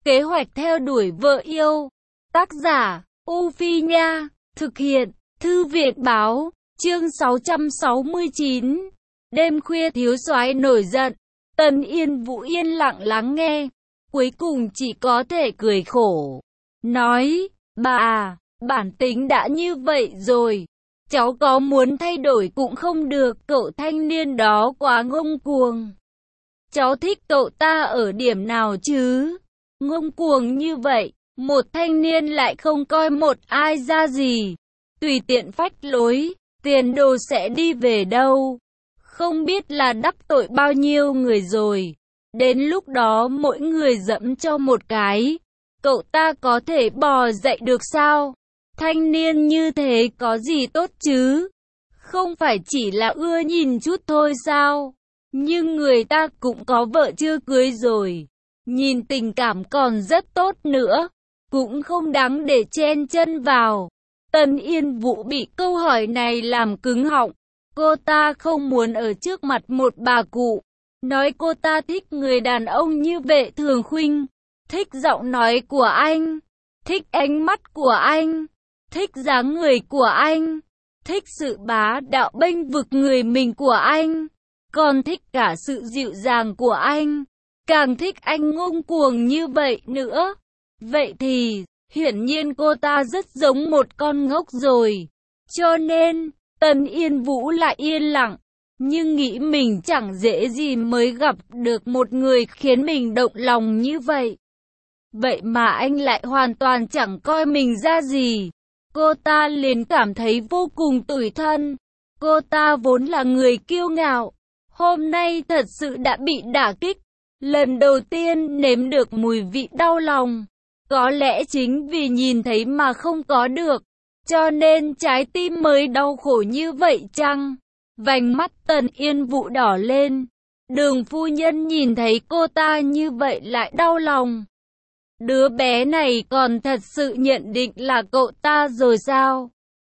Kế hoạch theo đuổi vợ yêu. Tác giả, U Phi Nha. Thực hiện, Thư viện Báo. Chương 669. Đêm khuya thiếu soái nổi giận. Tần Yên Vũ yên lặng lắng nghe. Cuối cùng chỉ có thể cười khổ. Nói, bà à, bản tính đã như vậy rồi. Cháu có muốn thay đổi cũng không được, cậu thanh niên đó quá ngông cuồng. Cháu thích cậu ta ở điểm nào chứ? Ngông cuồng như vậy, một thanh niên lại không coi một ai ra gì. Tùy tiện phách lối, tiền đồ sẽ đi về đâu? Không biết là đắc tội bao nhiêu người rồi. Đến lúc đó mỗi người dẫm cho một cái. Cậu ta có thể bò dậy được sao? Thanh niên như thế có gì tốt chứ? Không phải chỉ là ưa nhìn chút thôi sao? Nhưng người ta cũng có vợ chưa cưới rồi. Nhìn tình cảm còn rất tốt nữa. Cũng không đáng để chen chân vào. Tần Yên Vũ bị câu hỏi này làm cứng họng. Cô ta không muốn ở trước mặt một bà cụ. Nói cô ta thích người đàn ông như Vệ Thường Khuynh. Thích giọng nói của anh. Thích ánh mắt của anh. Thích dáng người của anh. Thích sự bá đạo bênh vực người mình của anh. Còn thích cả sự dịu dàng của anh. Càng thích anh ngông cuồng như vậy nữa. Vậy thì, hiển nhiên cô ta rất giống một con ngốc rồi. Cho nên, Tần Yên Vũ lại yên lặng. Nhưng nghĩ mình chẳng dễ gì mới gặp được một người khiến mình động lòng như vậy. Vậy mà anh lại hoàn toàn chẳng coi mình ra gì. Cô ta liền cảm thấy vô cùng tủi thân. Cô ta vốn là người kiêu ngạo. Hôm nay thật sự đã bị đả kích. Lần đầu tiên nếm được mùi vị đau lòng. Có lẽ chính vì nhìn thấy mà không có được. Cho nên trái tim mới đau khổ như vậy chăng? Vành mắt Tần Yên Vũ đỏ lên. Đường phu nhân nhìn thấy cô ta như vậy lại đau lòng. Đứa bé này còn thật sự nhận định là cậu ta rồi sao?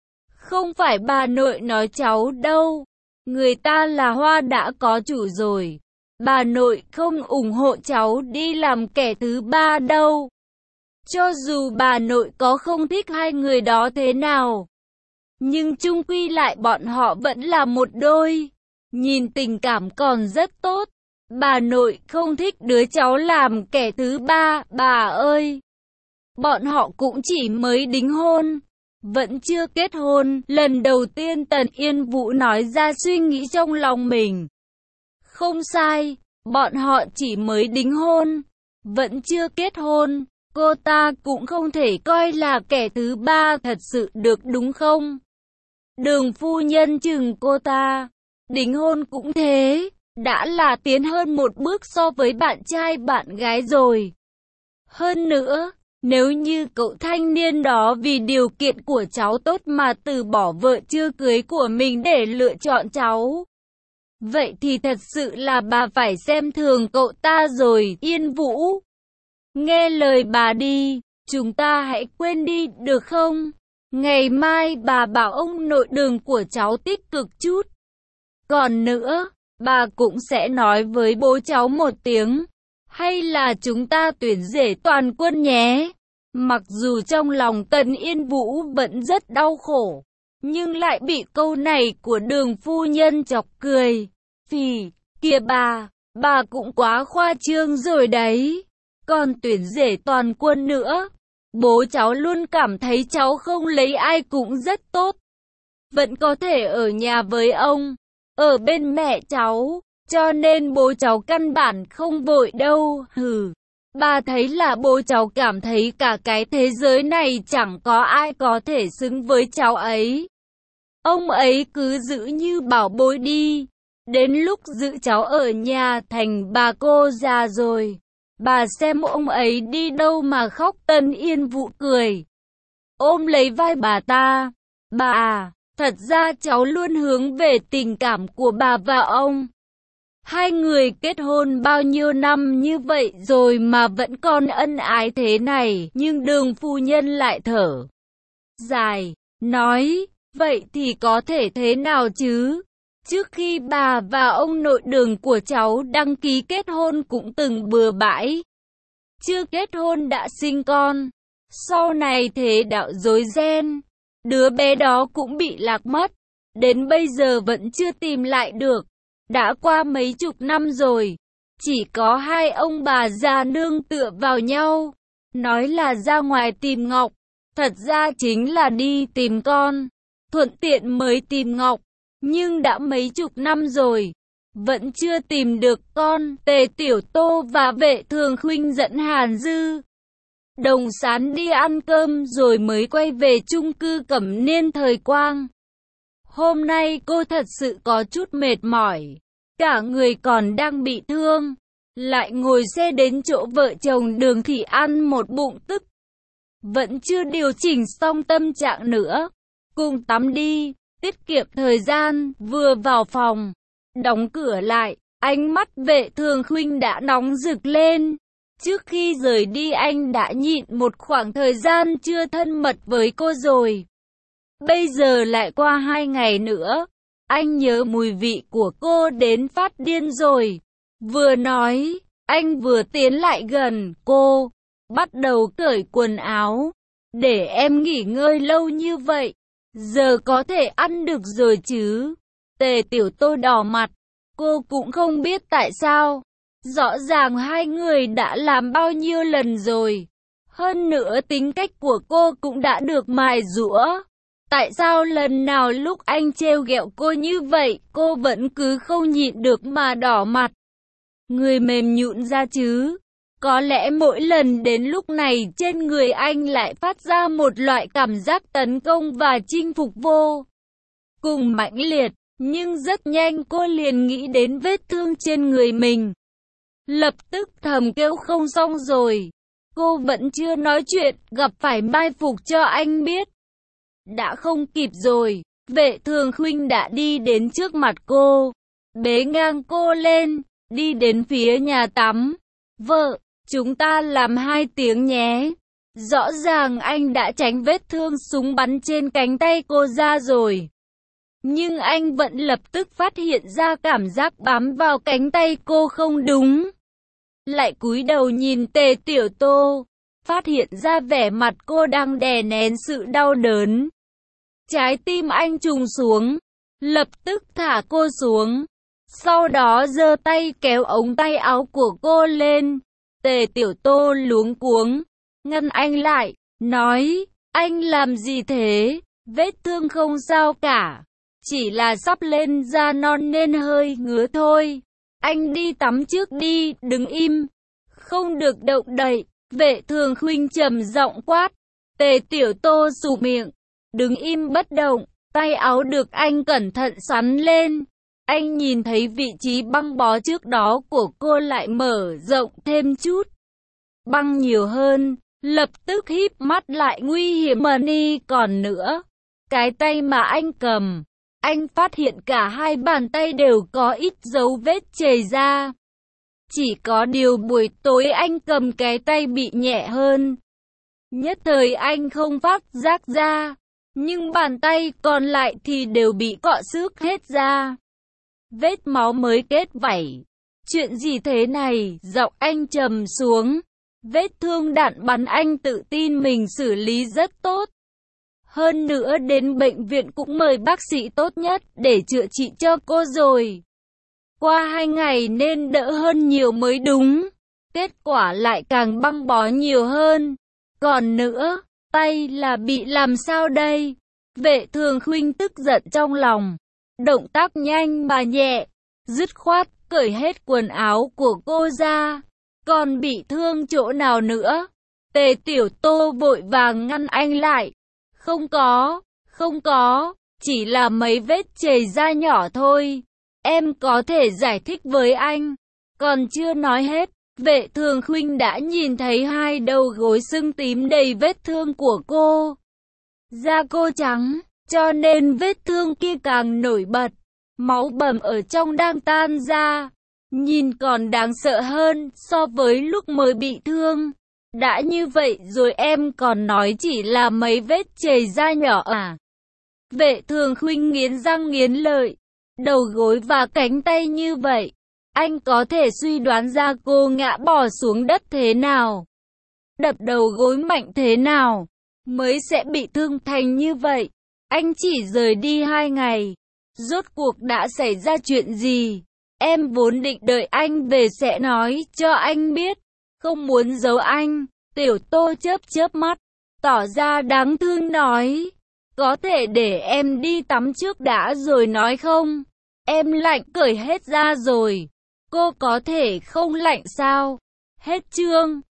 Không phải bà nội nói cháu đâu. Người ta là Hoa đã có chủ rồi. Bà nội không ủng hộ cháu đi làm kẻ thứ ba đâu. Cho dù bà nội có không thích hai người đó thế nào. Nhưng chung quy lại bọn họ vẫn là một đôi. Nhìn tình cảm còn rất tốt. Bà nội không thích đứa cháu làm kẻ thứ ba, bà ơi. Bọn họ cũng chỉ mới đính hôn. Vẫn chưa kết hôn. Lần đầu tiên Tần Yên Vũ nói ra suy nghĩ trong lòng mình. Không sai, bọn họ chỉ mới đính hôn. Vẫn chưa kết hôn. Cô ta cũng không thể coi là kẻ thứ ba thật sự được đúng không? Đường phu nhân chừng cô ta. Đính hôn cũng thế. Đã là tiến hơn một bước so với bạn trai bạn gái rồi. Hơn nữa, nếu như cậu thanh niên đó vì điều kiện của cháu tốt mà từ bỏ vợ chưa cưới của mình để lựa chọn cháu. Vậy thì thật sự là bà phải xem thường cậu ta rồi, Yên Vũ. Nghe lời bà đi, chúng ta hãy quên đi được không? Ngày mai bà bảo ông nội Đường của cháu tích cực chút. Còn nữa, bà cũng sẽ nói với bố cháu một tiếng. Hay là chúng ta tuyển rể toàn quân nhé. Mặc dù trong lòng Tần Yên Vũ vẫn rất đau khổ, nhưng lại bị câu này của Đường phu nhân chọc cười. Phì, kìa bà cũng quá khoa trương rồi đấy. Còn tuyển rể toàn quân nữa. Bố cháu luôn cảm thấy cháu không lấy ai cũng rất tốt. Vẫn có thể ở nhà với ông, ở bên mẹ cháu. Cho nên bố cháu căn bản không vội đâu. Hừ, bà thấy là bố cháu cảm thấy cả cái thế giới này chẳng có ai có thể xứng với cháu ấy. Ông ấy cứ giữ như bảo bối đi. Đến lúc giữ cháu ở nhà thành bà cô già rồi. Bà xem ông ấy đi đâu mà khóc. Tần Yên Vũ cười. Ôm lấy vai bà ta. Bà à, thật ra cháu luôn hướng về tình cảm của bà và ông. Hai người kết hôn bao nhiêu năm như vậy rồi mà vẫn còn ân ái thế này. Nhưng Đường phu nhân lại thở dài, nói, vậy thì có thể thế nào chứ? Trước khi bà và ông nội Đường của cháu đăng ký kết hôn cũng từng bừa bãi. chưa kết hôn đã sinh con. Sau này thế đạo rối ren, đứa bé đó cũng bị lạc mất. Đến bây giờ vẫn chưa tìm lại được. Đã qua mấy chục năm rồi. Chỉ có hai ông bà già nương tựa vào nhau. Nói là ra ngoài tìm Ngọc. Thật ra chính là đi tìm con. Thuận tiện mới tìm Ngọc. Nhưng đã mấy chục năm rồi. Vẫn chưa tìm được con. Tề Tiểu Tô và Vệ Thường Khuynh dẫn Hàn Dư, Đồng Sán đi ăn cơm rồi mới quay về chung cư Cẩm Niên Thời Quang. Hôm nay cô thật sự có chút mệt mỏi. Cả người còn đang bị thương. Lại ngồi xe đến chỗ vợ chồng Đường Thị ăn một bụng tức. Vẫn chưa điều chỉnh xong tâm trạng nữa. Cùng tắm đi, tiết kiệm thời gian. Vừa vào phòng, đóng cửa lại, ánh mắt Vệ Thường Khuynh đã nóng rực lên. Trước khi rời đi anh đã nhịn một khoảng thời gian chưa thân mật với cô rồi. Bây giờ lại qua 2 ngày nữa, anh nhớ mùi vị của cô đến phát điên rồi. Vừa nói, anh vừa tiến lại gần cô, bắt đầu cởi quần áo. Để em nghỉ ngơi lâu như vậy, giờ có thể ăn được rồi chứ. Tề Tiểu Tô đỏ mặt, cô cũng không biết tại sao. Rõ ràng hai người đã làm bao nhiêu lần rồi. Hơn nữa tính cách của cô cũng đã được mài giũa. Tại sao lần nào lúc anh trêu ghẹo cô như vậy, cô vẫn cứ không nhịn được mà đỏ mặt. Người mềm nhũn ra chứ. Có lẽ mỗi lần đến lúc này trên người anh lại phát ra một loại cảm giác tấn công và chinh phục vô cùng mãnh liệt. Nhưng rất nhanh cô liền nghĩ đến vết thương trên người mình. Lập tức thầm kêu không xong rồi. Cô vẫn chưa nói chuyện, gặp phải mai phục cho anh biết. Đã không kịp rồi. Vệ Thường Khuynh đã đi đến trước mặt cô, bế ngang cô lên, đi đến phía nhà tắm. Vợ, chúng ta làm 2 tiếng nhé. Rõ ràng anh đã tránh vết thương súng bắn trên cánh tay cô ra rồi. Nhưng anh vẫn lập tức phát hiện ra cảm giác bám vào cánh tay cô không đúng. Lại cúi đầu nhìn Tề Tiểu Tô, phát hiện ra vẻ mặt cô đang đè nén sự đau đớn. Trái tim anh trùng xuống, lập tức thả cô xuống. Sau đó giơ tay kéo ống tay áo của cô lên. Tề Tiểu Tô luống cuống, ngăn anh lại, nói, anh làm gì thế? Vết thương không sao cả, chỉ là sắp lên da non nên hơi ngứa thôi. Anh đi tắm trước đi, đừng im, không được động đậy. Vệ Thường Khuynh trầm giọng quát. Tề Tiểu Tô sụ miệng, đứng im bất động. Tay áo được anh cẩn thận xoắn lên. Anh nhìn thấy vị trí băng bó trước đó của cô lại mở rộng thêm chút. Băng nhiều hơn, lập tức híp mắt lại nguy hiểm hơn đi còn nữa. Cái tay mà anh cầm, anh phát hiện cả hai bàn tay đều có ít dấu vết chảy ra. Chỉ có điều buổi tối anh cầm cái tay bị nhẹ hơn. Nhất thời anh không phát giác ra, nhưng bàn tay còn lại thì đều bị cọ xước hết ra. Vết máu mới kết vảy. Chuyện gì thế này? Giọng anh trầm xuống. Vết thương đạn bắn anh tự tin mình xử lý rất tốt. Hơn nữa đến bệnh viện cũng mời bác sĩ tốt nhất để chữa trị cho cô rồi. Qua 2 ngày nên đỡ hơn nhiều mới đúng. Kết quả lại càng băng bó nhiều hơn. Còn nữa, tay là bị làm sao đây? Vệ Thường Khuynh tức giận trong lòng. Động tác nhanh mà nhẹ, dứt khoát cởi hết quần áo của cô ra. Còn bị thương chỗ nào nữa? Tề Tiểu Tô vội vàng ngăn anh lại. Không có, chỉ là mấy vết chảy ra nhỏ thôi. Em có thể giải thích với anh. Còn chưa nói hết, Vệ Thường Khuynh đã nhìn thấy hai đầu gối sưng tím đầy vết thương của cô. Da cô trắng, cho nên vết thương kia càng nổi bật. Máu bầm ở trong đang tan ra. Nhìn còn đáng sợ hơn so với lúc mới bị thương. Đã như vậy rồi em còn nói chỉ là mấy vết chảy ra nhỏ à? Vệ Thường Khuynh nghiến răng nghiến lợi. Đầu gối và cánh tay như vậy, anh có thể suy đoán ra cô ngã bò xuống đất thế nào. đập đầu gối mạnh thế nào, mới sẽ bị thương thành như vậy. Anh chỉ rời đi 2 ngày. Rốt cuộc đã xảy ra chuyện gì? Em vốn định đợi anh về sẽ nói cho anh biết. Không muốn giấu anh. Tiểu Tô chớp chớp mắt, tỏ ra đáng thương nói. Có thể để em đi tắm trước đã rồi nói không? Em lạnh cởi hết ra rồi. Cô có thể không lạnh sao? Hết chương.